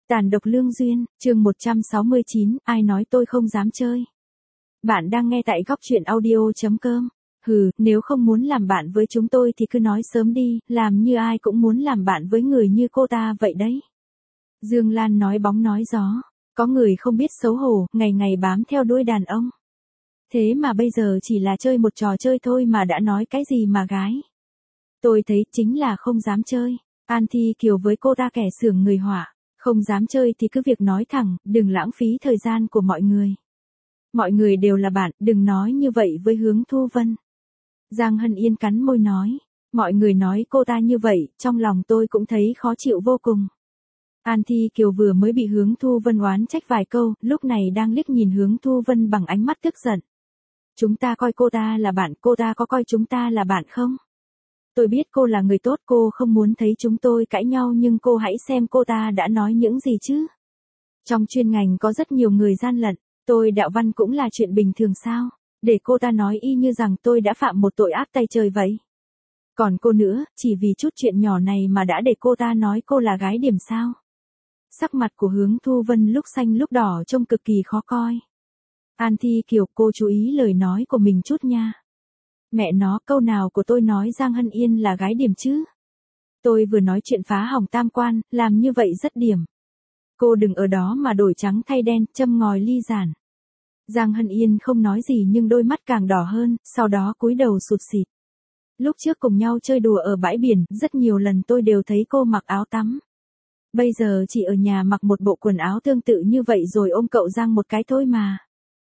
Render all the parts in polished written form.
Tàn độc lương duyên, chương 169, ai nói tôi không dám chơi. Bạn đang nghe tại góc truyện audio.com. Hừ, nếu không muốn làm bạn với chúng tôi thì cứ nói sớm đi, làm như ai cũng muốn làm bạn với người như cô ta vậy đấy. Dương Lan nói bóng nói gió, có người không biết xấu hổ, ngày ngày bám theo đuôi đàn ông. Thế mà bây giờ chỉ là chơi một trò chơi thôi mà đã nói cái gì mà gái. Tôi thấy chính là không dám chơi. An Thi Kiều với cô ta kẻ xưởng người họa. Không dám chơi thì cứ việc nói thẳng, đừng lãng phí thời gian của mọi người. Mọi người đều là bạn, đừng nói như vậy với Hướng Thu Vân. Giang Hân Yên cắn môi nói. Mọi người nói cô ta như vậy, trong lòng tôi cũng thấy khó chịu vô cùng. An Thi Kiều vừa mới bị Hướng Thu Vân oán trách vài câu, lúc này đang liếc nhìn Hướng Thu Vân bằng ánh mắt tức giận. Chúng ta coi cô ta là bạn, cô ta có coi chúng ta là bạn không? Tôi biết cô là người tốt, cô không muốn thấy chúng tôi cãi nhau, nhưng cô hãy xem cô ta đã nói những gì chứ. Trong chuyên ngành có rất nhiều người gian lận, tôi đạo văn cũng là chuyện bình thường sao, để cô ta nói y như rằng tôi đã phạm một tội ác tay trời vậy. Còn cô nữa, chỉ vì chút chuyện nhỏ này mà đã để cô ta nói cô là gái điểm sao. Sắc mặt của Hướng Thu Vân lúc xanh lúc đỏ trông cực kỳ khó coi. An Thi Kiều, cô chú ý lời nói của mình chút nha. Mẹ nó, câu nào của tôi nói Giang Hân Yên là gái điểm chứ? Tôi vừa nói chuyện phá hỏng tam quan, làm như vậy rất điểm. Cô đừng ở đó mà đổi trắng thay đen, châm ngòi ly giản. Giang Hân Yên không nói gì nhưng đôi mắt càng đỏ hơn, sau đó cúi đầu sụt sịt. Lúc trước cùng nhau chơi đùa ở bãi biển, rất nhiều lần tôi đều thấy cô mặc áo tắm. Bây giờ chỉ ở nhà mặc một bộ quần áo tương tự như vậy rồi ôm cậu Giang một cái thôi mà.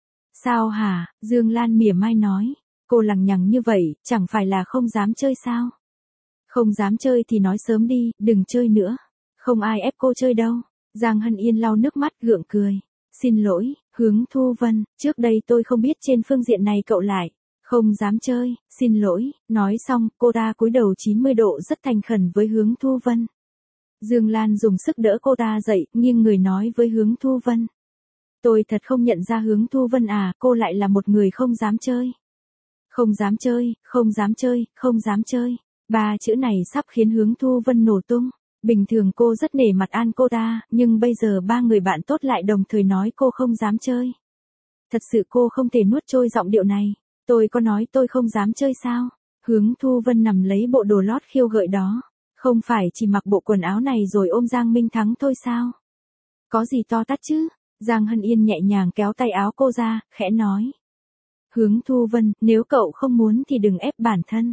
Sao hả? Dương Lan mỉa mai nói. Cô lằng nhằng như vậy, chẳng phải là không dám chơi sao? Không dám chơi thì nói sớm đi, đừng chơi nữa. Không ai ép cô chơi đâu. Giang Hân Yên lau nước mắt gượng cười. Xin lỗi, Hướng Thu Vân, trước đây tôi không biết trên phương diện này cậu lại. Không dám chơi, xin lỗi. Nói xong, cô ta cúi đầu 90 độ rất thành khẩn với Hướng Thu Vân. Dương Lan dùng sức đỡ cô ta dậy, nghiêng người nói với Hướng Thu Vân. Tôi thật không nhận ra Hướng Thu Vân à, cô lại là một người không dám chơi. Không dám chơi, không dám chơi, không dám chơi. Ba chữ này sắp khiến Hướng Thu Vân nổ tung. Bình thường cô rất nể mặt An cô ta, nhưng bây giờ ba người bạn tốt lại đồng thời nói cô không dám chơi. Thật sự cô không thể nuốt trôi giọng điệu này. Tôi có nói tôi không dám chơi sao? Hướng Thu Vân nằm lấy bộ đồ lót khiêu gợi đó. Không phải chỉ mặc bộ quần áo này rồi ôm Giang Minh Thắng thôi sao? Có gì to tát chứ? Giang Hân Yên nhẹ nhàng kéo tay áo cô ra, khẽ nói. Hướng Thu Vân, nếu cậu không muốn thì đừng ép bản thân.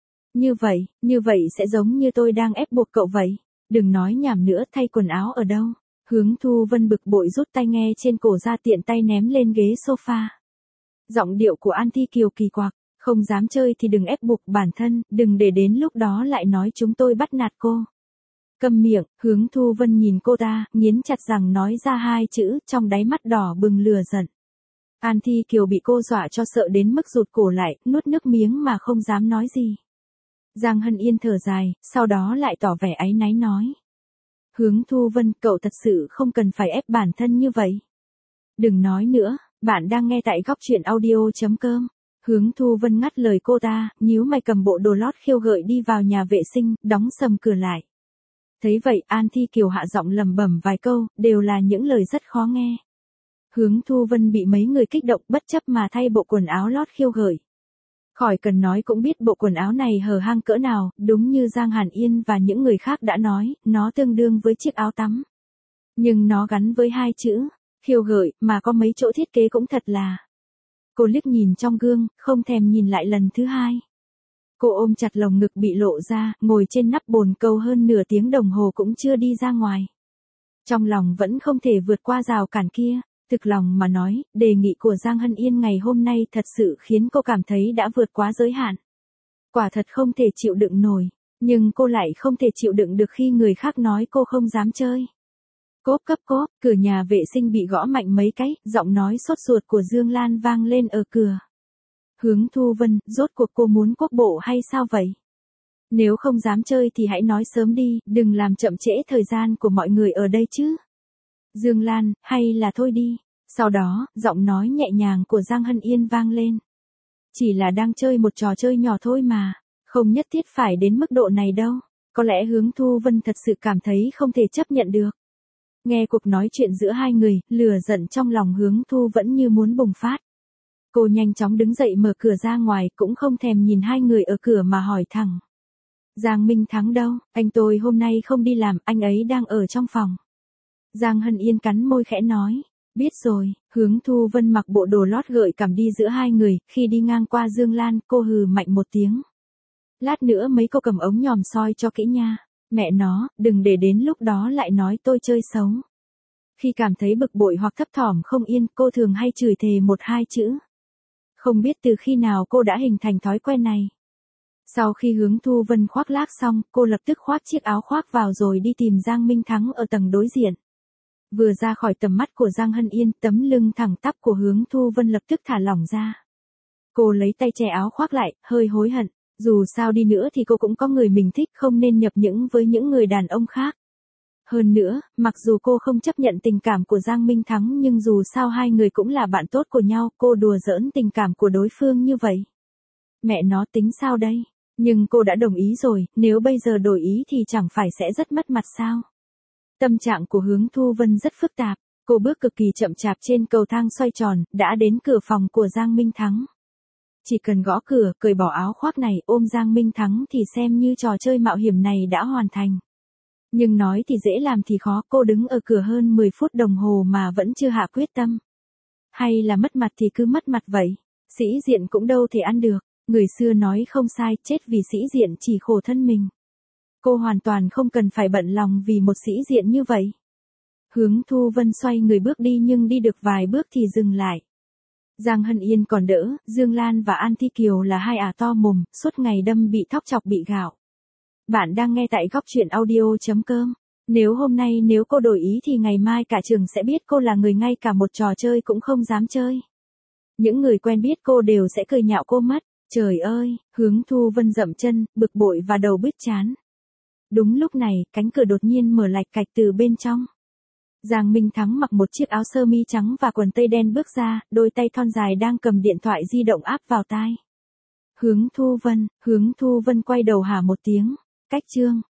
Như vậy sẽ giống như tôi đang ép buộc cậu vậy. Đừng nói nhảm nữa, thay quần áo ở đâu? Hướng Thu Vân bực bội rút tai nghe trên cổ ra, tiện tay ném lên ghế sofa. Giọng điệu của An Thi Kiều kỳ quặc, không dám chơi thì đừng ép buộc bản thân, đừng để đến lúc đó lại nói chúng tôi bắt nạt cô. Câm miệng, Hướng Thu Vân nhìn cô ta, nghiến chặt răng nói ra hai chữ, trong đáy mắt đỏ bừng lửa giận. An Thi Kiều bị cô dọa cho sợ đến mức rụt cổ lại, nuốt nước miếng mà không dám nói gì. Giang Hân Yên thở dài, sau đó lại tỏ vẻ áy náy nói. Hướng Thu Vân, cậu thật sự không cần phải ép bản thân như vậy. Đừng nói nữa, bạn đang nghe tại góc truyện audio.com. Hướng Thu Vân ngắt lời cô ta, nhíu mày cầm bộ đồ lót khiêu gợi đi vào nhà vệ sinh, đóng sầm cửa lại. Thấy vậy, An Thi Kiều hạ giọng lẩm bẩm vài câu, đều là những lời rất khó nghe. Hướng Thu Vân bị mấy người kích động bất chấp mà thay bộ quần áo lót khiêu gợi. Khỏi cần nói cũng biết bộ quần áo này hở hang cỡ nào, đúng như Giang Hàn Yên và những người khác đã nói, nó tương đương với chiếc áo tắm. Nhưng nó gắn với hai chữ, khiêu gợi, mà có mấy chỗ thiết kế cũng thật là. Cô liếc nhìn trong gương, không thèm nhìn lại lần thứ hai. Cô ôm chặt lồng ngực bị lộ ra, ngồi trên nắp bồn cầu hơn nửa tiếng đồng hồ cũng chưa đi ra ngoài. Trong lòng vẫn không thể vượt qua rào cản kia. Thực lòng mà nói, đề nghị của Giang Hân Yên ngày hôm nay thật sự khiến cô cảm thấy đã vượt quá giới hạn. Quả thật không thể chịu đựng nổi, nhưng cô lại không thể chịu đựng được khi người khác nói cô không dám chơi. Cốp cấp cốp, cửa nhà vệ sinh bị gõ mạnh mấy cái, giọng nói sốt ruột của Dương Lan vang lên ở cửa. Hướng Thu Vân, rốt cuộc cô muốn quốc bộ hay sao vậy? Nếu không dám chơi thì hãy nói sớm đi, đừng làm chậm trễ thời gian của mọi người ở đây chứ. Dương Lan, hay là thôi đi. Sau đó, giọng nói nhẹ nhàng của Giang Hân Yên vang lên. Chỉ là đang chơi một trò chơi nhỏ thôi mà, không nhất thiết phải đến mức độ này đâu. Có lẽ Hướng Thu Vân thật sự cảm thấy không thể chấp nhận được. Nghe cuộc nói chuyện giữa hai người, lửa giận trong lòng Hướng Thu vẫn như muốn bùng phát. Cô nhanh chóng đứng dậy mở cửa ra ngoài, cũng không thèm nhìn hai người ở cửa mà hỏi thẳng. Giang Minh Thắng đâu, anh tôi hôm nay không đi làm, anh ấy đang ở trong phòng. Giang Hân Yên cắn môi khẽ nói. Biết rồi. Hướng Thu Vân mặc bộ đồ lót gợi cảm đi giữa hai người, khi đi ngang qua Dương Lan, cô hừ mạnh một tiếng. Lát nữa mấy cô cầm ống nhòm soi cho kỹ nha. Mẹ nó, đừng để đến lúc đó lại nói tôi chơi xấu. Khi cảm thấy bực bội hoặc thấp thỏm không yên, cô thường hay chửi thề một hai chữ. Không biết từ khi nào cô đã hình thành thói quen này. Sau khi Hướng Thu Vân khoác lác xong, cô lập tức khoác chiếc áo khoác vào rồi đi tìm Giang Minh Thắng ở tầng đối diện. Vừa ra khỏi tầm mắt của Giang Hân Yên, tấm lưng thẳng tắp của Hướng Thu Vân lập tức thả lỏng ra. Cô lấy tay che áo khoác lại, hơi hối hận. Dù sao đi nữa thì cô cũng có người mình thích, không nên nhập những với những người đàn ông khác. Hơn nữa, mặc dù cô không chấp nhận tình cảm của Giang Minh Thắng nhưng dù sao hai người cũng là bạn tốt của nhau, cô đùa giỡn tình cảm của đối phương như vậy. Mẹ nó tính sao đây? Nhưng cô đã đồng ý rồi, nếu bây giờ đổi ý thì chẳng phải sẽ rất mất mặt sao? Tâm trạng của Hướng Thu Vân rất phức tạp, cô bước cực kỳ chậm chạp trên cầu thang xoay tròn, đã đến cửa phòng của Giang Minh Thắng. Chỉ cần gõ cửa, cởi bỏ áo khoác này, ôm Giang Minh Thắng thì xem như trò chơi mạo hiểm này đã hoàn thành. Nhưng nói thì dễ làm thì khó, cô đứng ở cửa hơn 10 phút đồng hồ mà vẫn chưa hạ quyết tâm. Hay là mất mặt thì cứ mất mặt vậy, sĩ diện cũng đâu thể ăn được, người xưa nói không sai, chết vì sĩ diện chỉ khổ thân mình. Cô hoàn toàn không cần phải bận lòng vì một sĩ diện như vậy. Hướng Thu Vân xoay người bước đi nhưng đi được vài bước thì dừng lại. Giang Hân Yên còn đỡ, Dương Lan và An Thi Kiều là hai ả to mồm, suốt ngày đâm bị thóc chọc bị gạo. Bạn đang nghe tại góc truyện audio.com. Nếu hôm nay nếu cô đổi ý thì ngày mai cả trường sẽ biết cô là người ngay cả một trò chơi cũng không dám chơi. Những người quen biết cô đều sẽ cười nhạo cô mất. Trời ơi, Hướng Thu Vân dậm chân, bực bội và đầu bứt chán. Đúng lúc này, cánh cửa đột nhiên mở lạch cạch từ bên trong. Giang Minh Thắng mặc một chiếc áo sơ mi trắng và quần tây đen bước ra, đôi tay thon dài đang cầm điện thoại di động áp vào tai. Hướng Thu Vân quay đầu hả một tiếng. Cách chương.